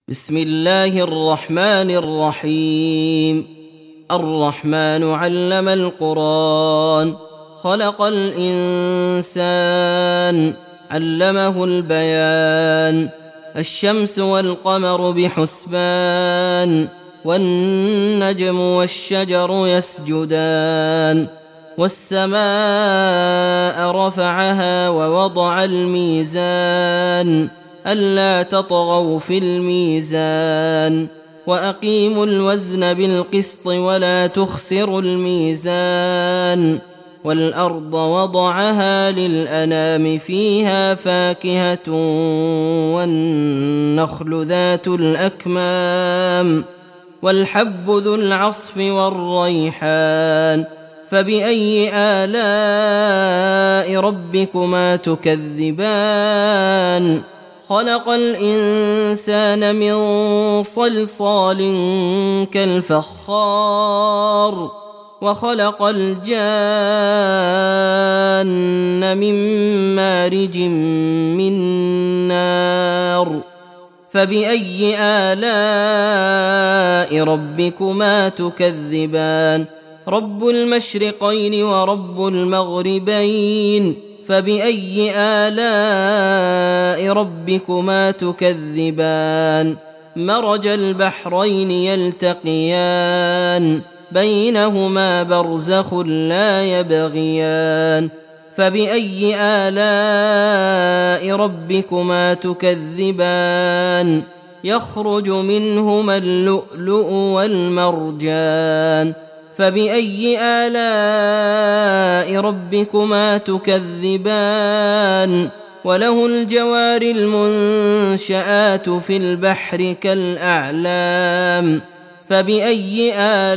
بسم الله الرحمن الرحيم. الرحمن علم القرآن، خلق الإنسان، علمه البيان. الشمس والقمر بحسبان، والنجم والشجر يسجدان. والسماء رفعها ووضع الميزان، ألا تطغوا في الميزان، وأقيموا الوزن بالقسط ولا تخسروا الميزان. والأرض وضعها للأنام، فيها فاكهة والنخل ذات الأكمام، والحب ذو العصف والريحان. فبأي آلاء ربكما تكذبان؟ خلق الإنسان من صلصال كالفخار، وخلق الجان من مارج من نار. فبأي آلاء ربكما تكذبان؟ رب المشرقين ورب المغربين. فبأي آلاء ربكما تكذبان؟ مرج البحرين يلتقيان، بينهما برزخ لا يبغيان. فبأي آلاء ربكما تكذبان؟ يخرج منهما اللؤلؤ والمرجان. فبأي آلاء ربكما تكذبان؟ وله الجوار المنشآت في البحر كالأعلام. فبأي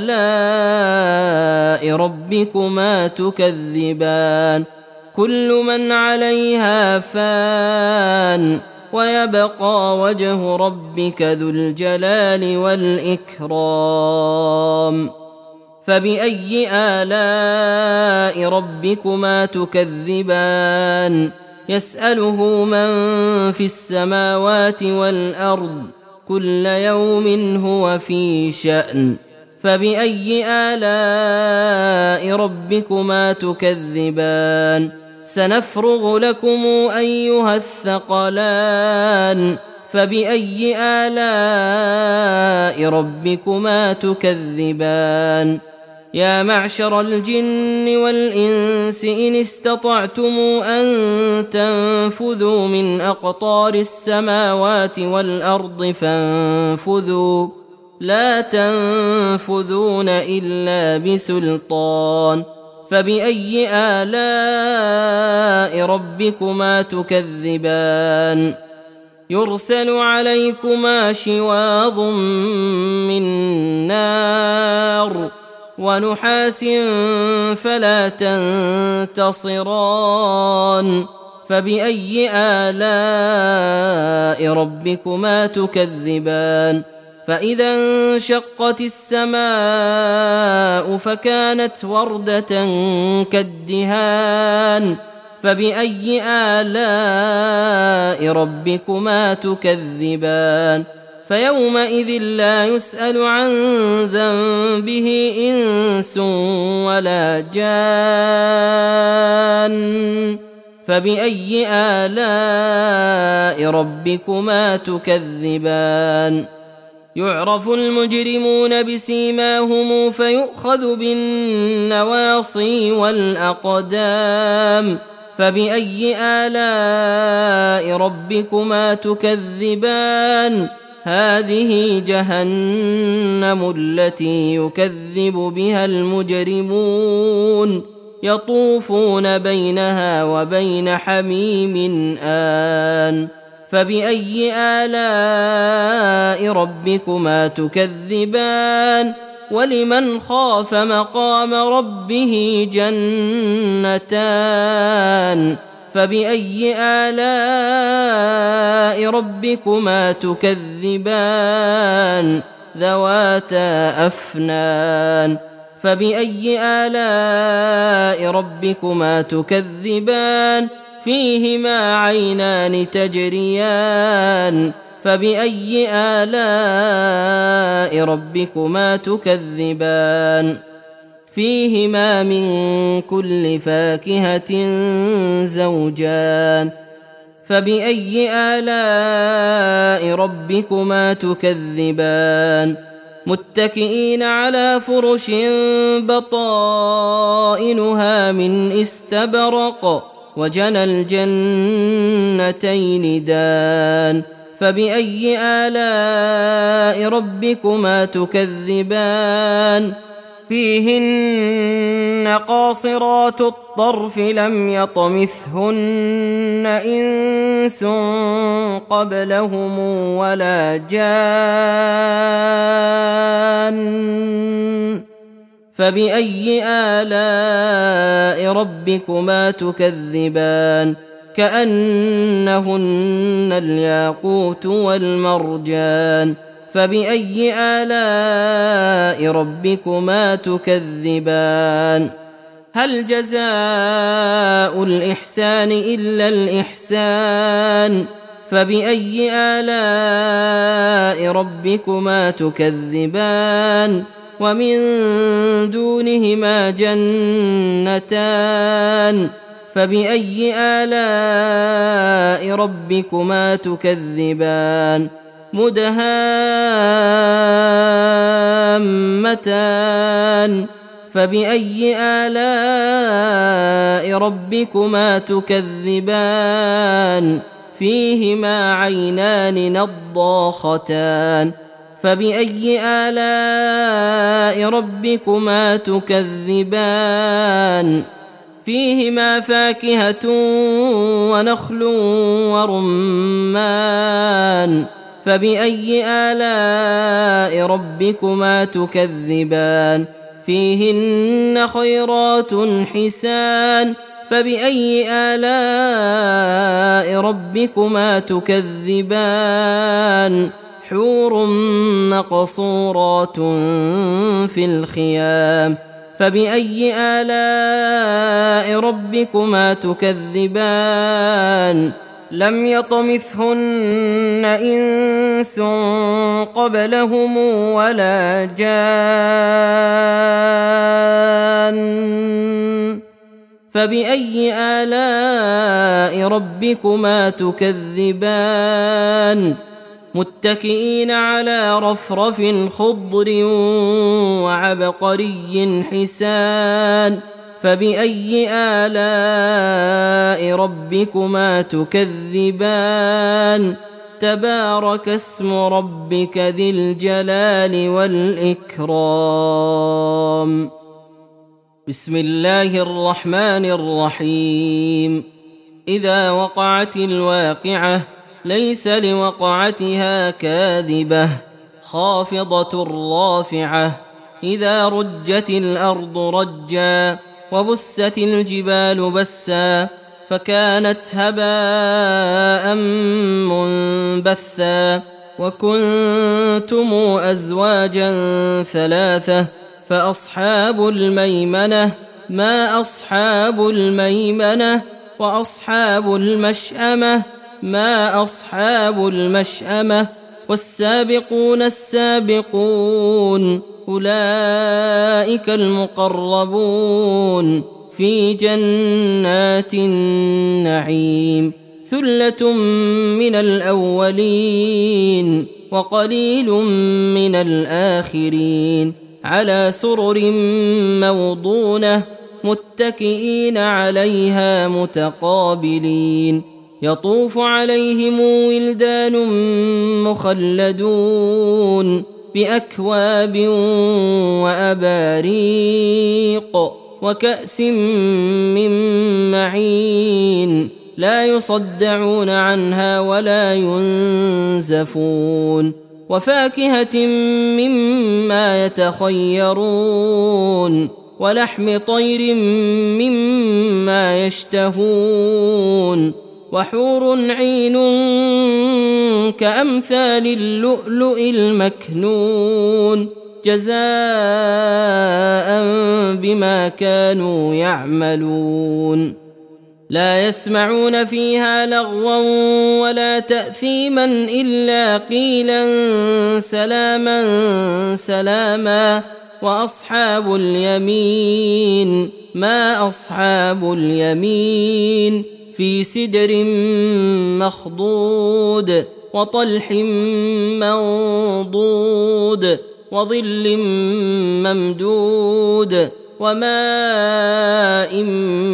آلاء ربكما تكذبان؟ كل من عليها فان، ويبقى وجه ربك ذو الجلال والإكرام. فبأي آلاء ربكما تكذبان؟ يسأله من في السماوات والأرض، كل يوم هو في شأن. فبأي آلاء ربكما تكذبان؟ سنفرغ لكم أيها الثقلان. فبأي آلاء ربكما تكذبان؟ يا معشر الجن والإنس إن استطعتم أن تنفذوا من أقطار السماوات والأرض فانفذوا، لا تنفذون إلا بسلطان. فبأي آلاء ربكما تكذبان؟ يرسل عليكما شواظ من نار، ونحاس فلا تنتصران. فبأي آلاء ربكما تكذبان؟ فإذا انشقت السماء فكانت وردة كالدهان. فبأي آلاء ربكما تكذبان؟ فيومئذ لا يسأل عن ذنبه إنس ولا جان. فبأي آلاء ربكما تكذبان؟ يعرف المجرمون بسيماهم فيؤخذ بالنواصي والأقدام. فبأي آلاء ربكما تكذبان؟ هذه جهنم التي يكذب بها المجرمون، يطوفون بينها وبين حميم آن. فبأي آلاء ربكما تكذبان؟ ولمن خاف مقام ربه جنتان. فبأي آلاء ربكما تكذبان؟ ذواتا أفنان. فبأي آلاء ربكما تكذبان؟ فيهما عينان تجريان، فبأي آلاء ربكما تكذبان فيهما من كل فاكهة زوجان فبأي آلاء ربكما تكذبان متكئين على فرش بطائنها من استبرق وجنى الجنتين دان فبأي آلاء ربكما تكذبان فيهن قاصرات الطرف لم يطمثهن إنس قبلهم ولا جان فبأي آلاء ربكما تكذبان كأنهن الياقوت والمرجان فبأي آلاء ربكما تكذبان هل جزاء الإحسان إلا الإحسان فبأي آلاء ربكما تكذبان ومن دونهما جنتان فبأي آلاء ربكما تكذبان مدهامتان فبأي آلاء ربكما تكذبان فيهما عينان نضاختان فبأي آلاء ربكما تكذبان فيهما فاكهة ونخل ورمان فبأي آلاء ربكما تكذبان فيهن خيرات حسان فبأي آلاء ربكما تكذبان حور مقصورات في الخيام فبأي آلاء ربكما تكذبان لم يطمثهن إنس قبلهم ولا جان فبأي آلاء ربكما تكذبان متكئين على رفرف خضر وعبقري حسان فبأي آلاء ربكما تكذبان تبارك اسم ربك ذي الجلال والإكرام بسم الله الرحمن الرحيم إذا وقعت الواقعة ليس لوقعتها كاذبة خافضة رافعة إذا رجت الأرض رجا وبست الجبال بسا فكانت هباء منبثا وكنتم أزواجا ثلاثة فأصحاب الميمنة ما أصحاب الميمنة وأصحاب المشأمة ما أصحاب المشأمة والسابقون السابقون أولئك المقربون في جنات النعيم ثلة من الأولين وقليل من الآخرين على سرر موضونة متكئين عليها متقابلين يطوف عليهم ولدان مخلدون بأكواب وأباريق وكأس من معين لا يصدعون عنها ولا ينزفون وفاكهة مما يتخيرون ولحم طير مما يشتهون وحور عين كأمثال اللؤلؤ المكنون جزاء بما كانوا يعملون لا يسمعون فيها لغوا ولا تأثيما إلا قيلا سلاما سلاما. وأصحاب اليمين ما أصحاب اليمين في سدر مخضود وطلح منضود وظل ممدود وماء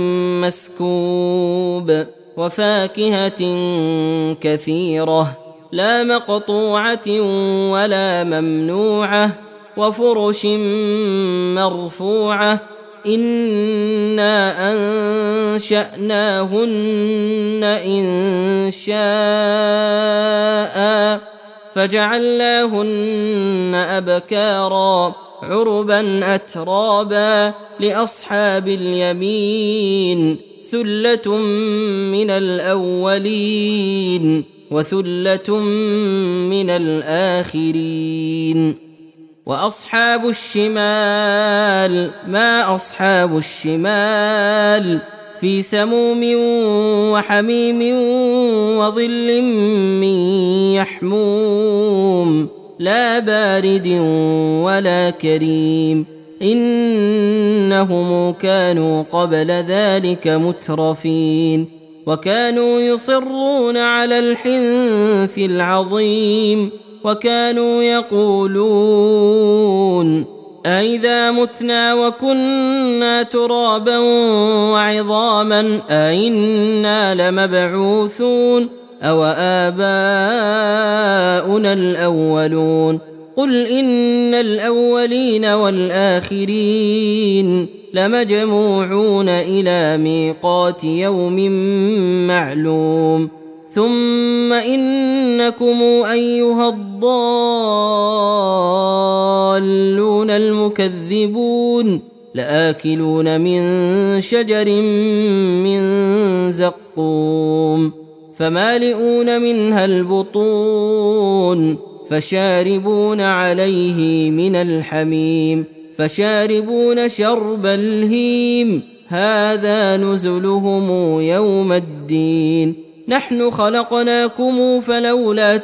مسكوب وفاكهة كثيرة لا مقطوعة ولا ممنوعة وفرش مرفوعة إنا أنشأناهن إن شاء فجعلناهن أبكارا عربا أترابا. لأصحاب اليمين ثلة من الأولين وثلة من الآخرين. وأصحاب الشمال ما أصحاب الشمال في سموم وحميم وظل من يحموم لا بارد ولا كريم. إنهم كانوا قبل ذلك مترفين وكانوا يصرون على الحنث العظيم وكانوا يقولون أئذا متنا وكنا ترابا وعظاما أئنا لمبعوثون أو آباؤنا الأولون. قل إن الأولين والآخرين لمجموعون إلى ميقات يوم معلوم. ثم إنكم أيها الضالون المكذبون لآكلون من شجر من زقوم فمالئون منها البطون فشاربون عليه من الحميم فشاربون شرب الهيم هذا نزلهم يوم الدين. نحن خلقناكم فلولا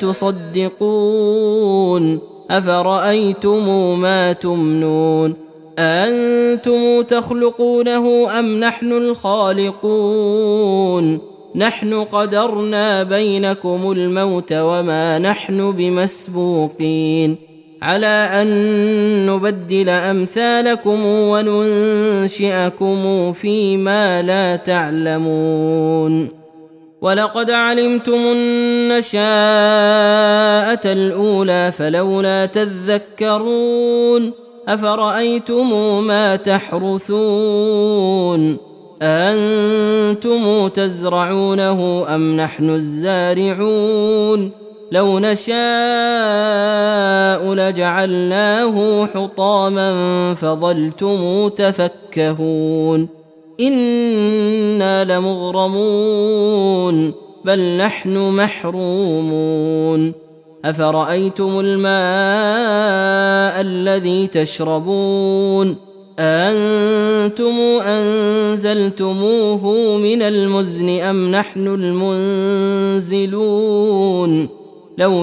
تصدقون أفرأيتم ما تمنون أأنتم تخلقونه أم نحن الخالقون نحن قدرنا بينكم الموت وما نحن بمسبوقين على أن نبدل أمثالكم وننشئكم فيما لا تعلمون. ولقد علمتم النشاءة الأولى فلولا تذكرون أفرأيتم ما تحرثون أأنتم تزرعونه أم نحن الزارعون لو نشاء لجعلناه حطاما فظلتم تفكهون إنا لمغرمون بل نحن محرومون. أفرأيتم الماء الذي تشربون أأنتم أنزلتموه من المزن أم نحن المنزلون لو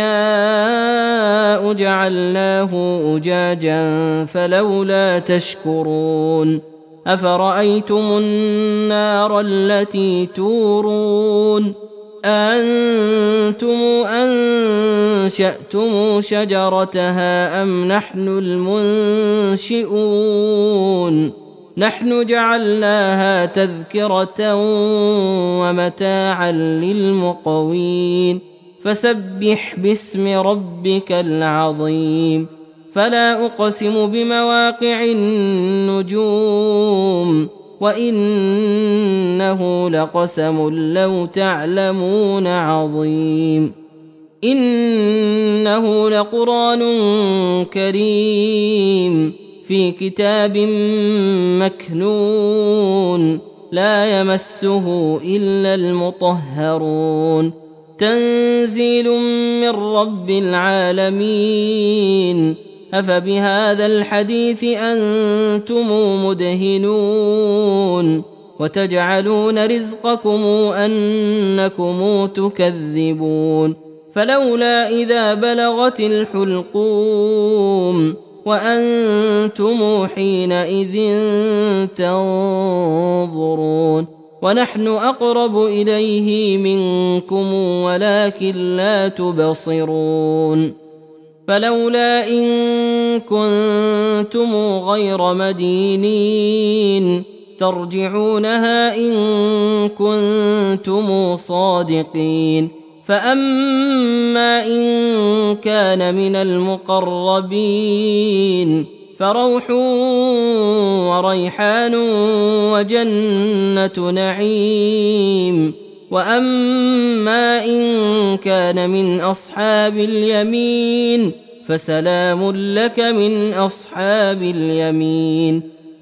نشاء جعلناه أجاجا فلولا تشكرون. أفرأيتم النار التي تورون أأنتم أنشأتم شجرتها أم نحن المنشئون نحن جعلناها تذكرة ومتاعا للمقوين. فسبح باسم ربك العظيم. فلا أقسم بمواقع النجوم وإنه لقسم لو تعلمون عظيم. إنه لقرآن كريم في كتاب مكنون لا يمسه إلا المطهرون تنزيل من رب العالمين. أفبهذا الحديث أنتم مدهنون وتجعلون رزقكم أنكم تكذبون فلولا إذا بلغت الحلقوم وأنتم حينئذ تنظرون ونحن أقرب إليه منكم ولكن لا تبصرون فلولا إن كنتم غير مدينين ترجعونها إن كنتم صادقين فأما إن كان من المقربين فروح وريحان وجنة نعيم وأما إن كان من أصحاب اليمين فسلام لك من أصحاب اليمين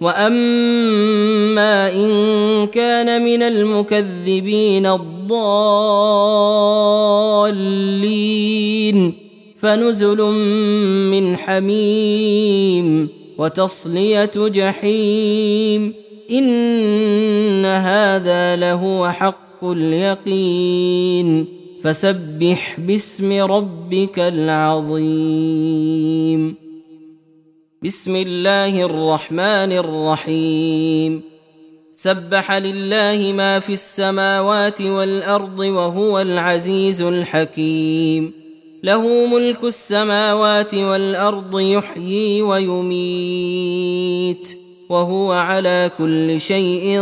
وأما إن كان من المكذبين الضالين فنزل من حميم وتصلية جحيم إن هذا لهو حق اليقين فسبح باسم ربك العظيم بسم الله الرحمن الرحيم سبح لله ما في السماوات والأرض وهو العزيز الحكيم له ملك السماوات والأرض يحيي ويميت وهو على كل شيء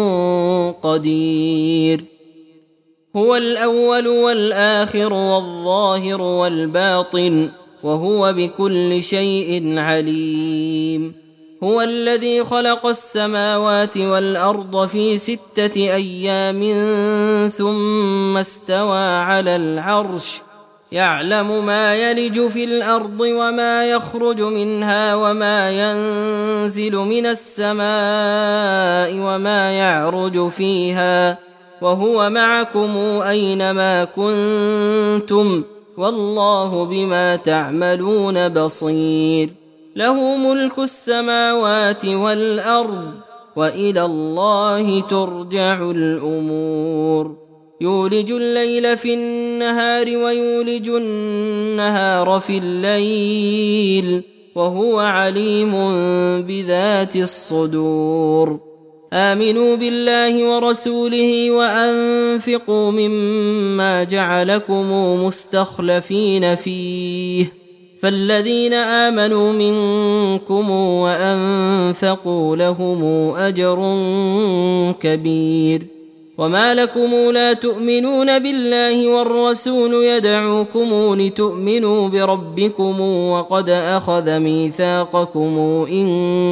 قدير هو الأول والآخر والظاهر والباطن وهو بكل شيء عليم هو الذي خلق السماوات والأرض في 6 أيام ثم استوى على العرش يعلم ما يلج في الأرض وما يخرج منها وما ينزل من السماء وما يعرج فيها وهو معكم أينما كنتم والله بما تعملون بصير له ملك السماوات والأرض وإلى الله ترجع الأمور يولج الليل في النهار ويولج النهار في الليل وهو عليم بذات الصدور آمنوا بالله ورسوله وأنفقوا مما جعلكم مستخلفين فيه فالذين آمنوا منكم وأنفقوا لهم أجر كبير وما لكم لا تؤمنون بالله والرسول يدعوكم لتؤمنوا بربكم وقد أخذ ميثاقكم إن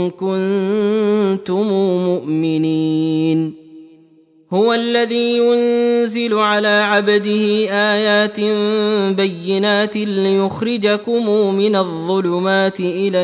كنتم مؤمنين هو الذي ينزل على عبده آيات بينات ليخرجكم من الظلمات إلى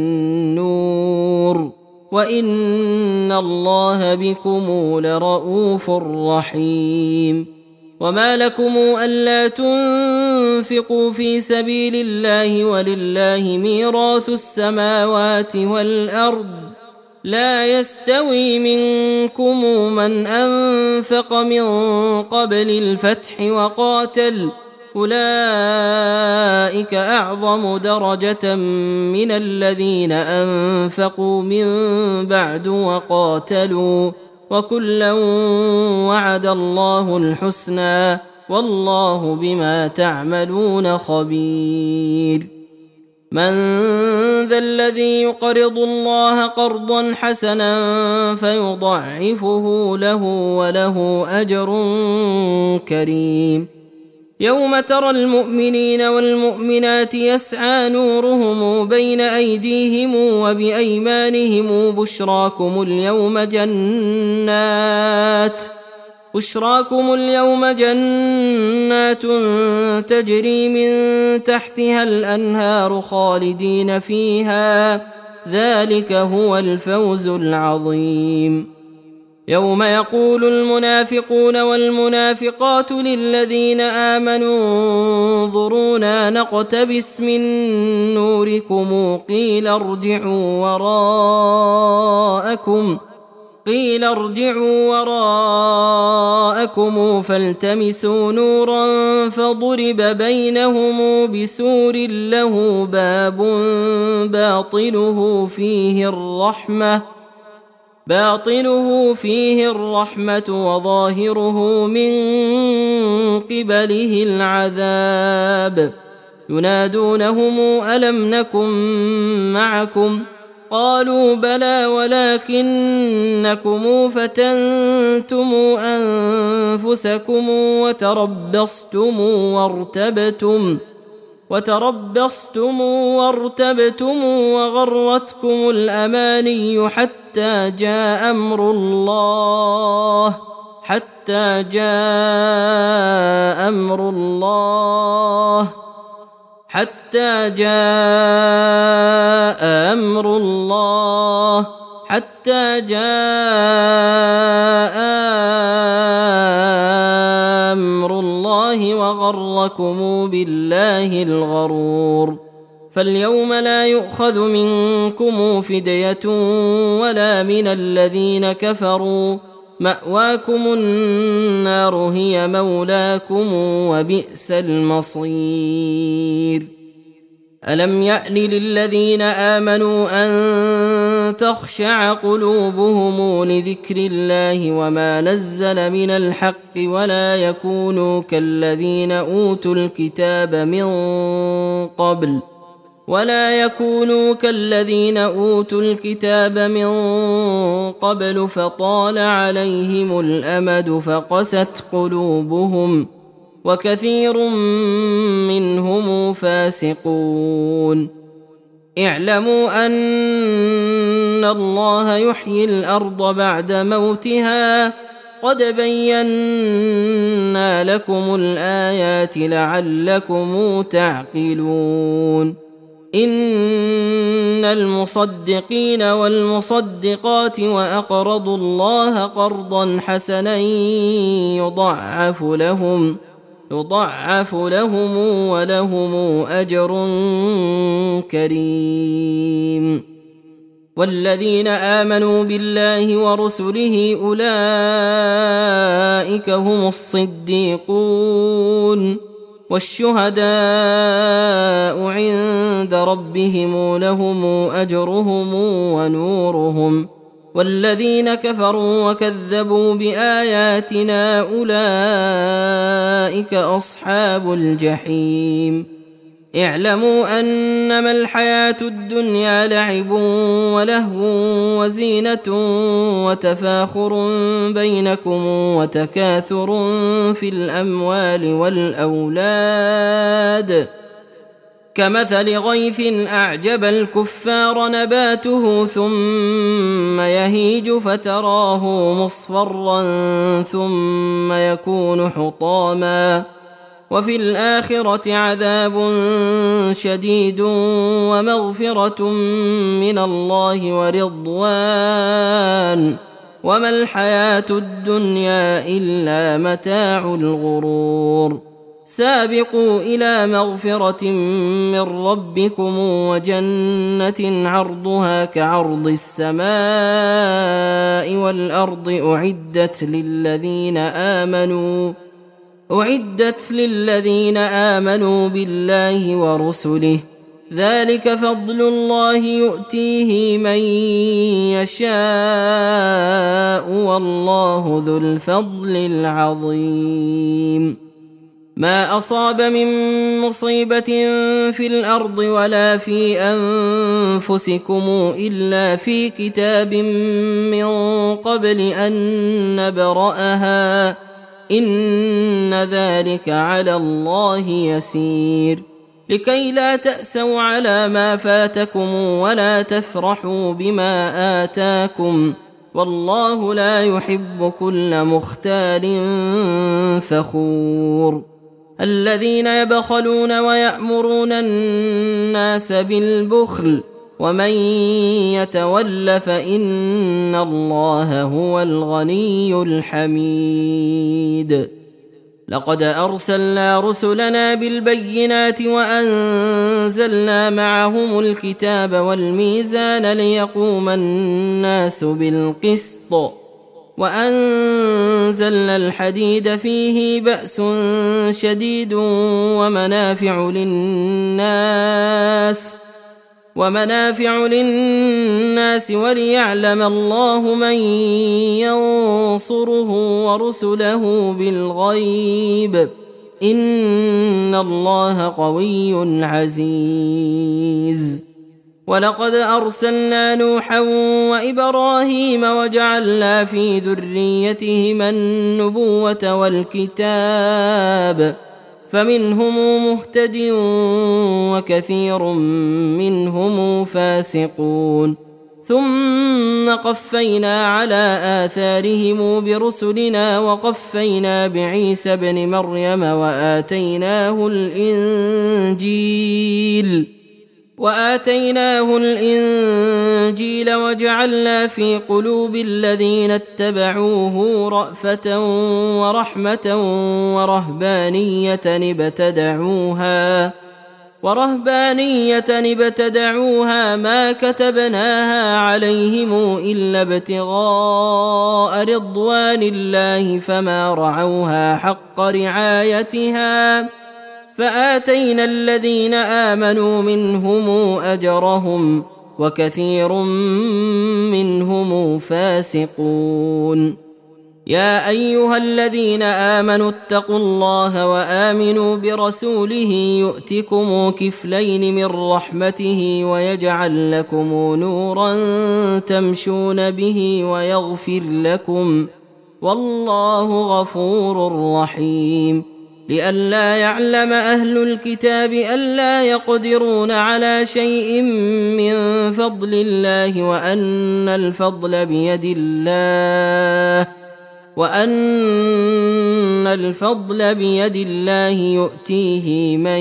النور وإن الله بكم لرؤوف رحيم وما لكم ألا تنفقوا في سبيل الله ولله ميراث السماوات والأرض لا يستوي منكم من أنفق من قبل الفتح وقاتل أولئك أعظم درجة من الذين أنفقوا من بعد وقاتلوا وكلا وعد الله الحسنى والله بما تعملون خبير من ذا الذي يقرض الله قرضا حسنا فيضاعفه له وله أجر كريم يوم ترى المؤمنين والمؤمنات يسعى نورهم بين أيديهم وبأيمانهم بشراكم اليوم جنات تجري من تحتها الأنهار خالدين فيها ذلك هو الفوز العظيم يوم يقول المنافقون والمنافقات للذين آمنوا انظرونا نقتبس من نوركم قيل ارجعوا قيل ارجعوا وراءكم فالتمسوا نورا فضرب بينهم بسور له باب باطنه فيه الرحمة وظاهره من قبله العذاب ينادونهم ألم نكن معكم قالوا بلى ولكنكم فتنتم أنفسكم وتربصتم وارتبتم وغرتكم الأماني حتى جاء أمر الله حتى جاء أمر الله وغركم بالله الغرور فاليوم لا يؤخذ منكم فدية ولا من الذين كفروا مأواكم النار هي مولاكم وبئس المصير ألم يأن للذين آمنوا أن تخشع قلوبهم لذكر الله وما نزل من الحق ولا يكونوا كالذين أوتوا الكتاب من قبل فطال عليهم الأمد فقست قلوبهم وكثير منهم فاسقون اعلموا أن الله يحيي الأرض بعد موتها قد بينا لكم الآيات لعلكم تعقلون إن المصدقين والمصدقات وأقرضوا الله قرضا حسنا يضاعف لهم ولهم أجر كريم والذين آمنوا بالله ورسله أولئك هم الصديقون والشهداء عند ربهم لهم أجرهم ونورهم والذين كفروا وكذبوا بآياتنا أولئك أصحاب الجحيم اعلموا أنما الحياة الدنيا لعب ولهو وزينة وتفاخر بينكم وتكاثر في الأموال والأولاد كمثل غيث أعجب الكفار نباته ثم يهيج فتراه مصفرا ثم يكون حطاما وفي الآخرة عذاب شديد ومغفرة من الله ورضوان وما الحياة الدنيا إلا متاع الغرور سابقوا إلى مغفرة من ربكم وجنة عرضها كعرض السماء والأرض أعدت للذين آمنوا بالله ورسله ذلك فضل الله يؤتيه من يشاء والله ذو الفضل العظيم ما أصاب من مصيبة في الأرض ولا في أنفسكم إلا في كتاب من قبل أن نبرأها إن ذلك على الله يسير لكي لا تأسوا على ما فاتكم ولا تفرحوا بما آتاكم والله لا يحب كل مختال فخور الذين يبخلون ويأمرون الناس بالبخل ومن يتول فإن الله هو الغني الحميد لقد أرسلنا رسلنا بالبينات وأنزلنا معهم الكتاب والميزان ليقوم الناس بالقسط وأنزلنا الحديد فيه بأس شديد ومنافع للناس وليعلم الله من ينصره ورسله بالغيب إن الله قوي عزيز. ولقد أرسلنا نوحا وإبراهيم وجعلنا في ذريتهما النبوة والكتاب فمنهم مهتد وكثير منهم فاسقون ثم قفينا على آثارهم برسلنا وقفينا بعيسى ابن مريم وآتيناه الإنجيل وجعلنا في قلوب الذين اتبعوه رأفة ورحمة ورهبانية ابتدعوها ما كتبناها عليهم إلا ابتغاء رضوان الله فما رعوها حق رعايتها فآتينا الذين آمنوا منهم أجرهم وكثير منهم فاسقون. يا أيها الذين آمنوا اتقوا الله وآمنوا برسوله يؤتكم كفلين من رحمته ويجعل لكم نورا تمشون به ويغفر لكم والله غفور رحيم. لئلا يعلم أهل الكتاب ألا يقدرون على شيء من فضل الله وأن الفضل بيد الله يؤتيه من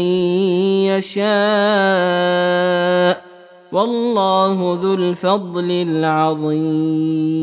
يشاء والله ذو الفضل العظيم.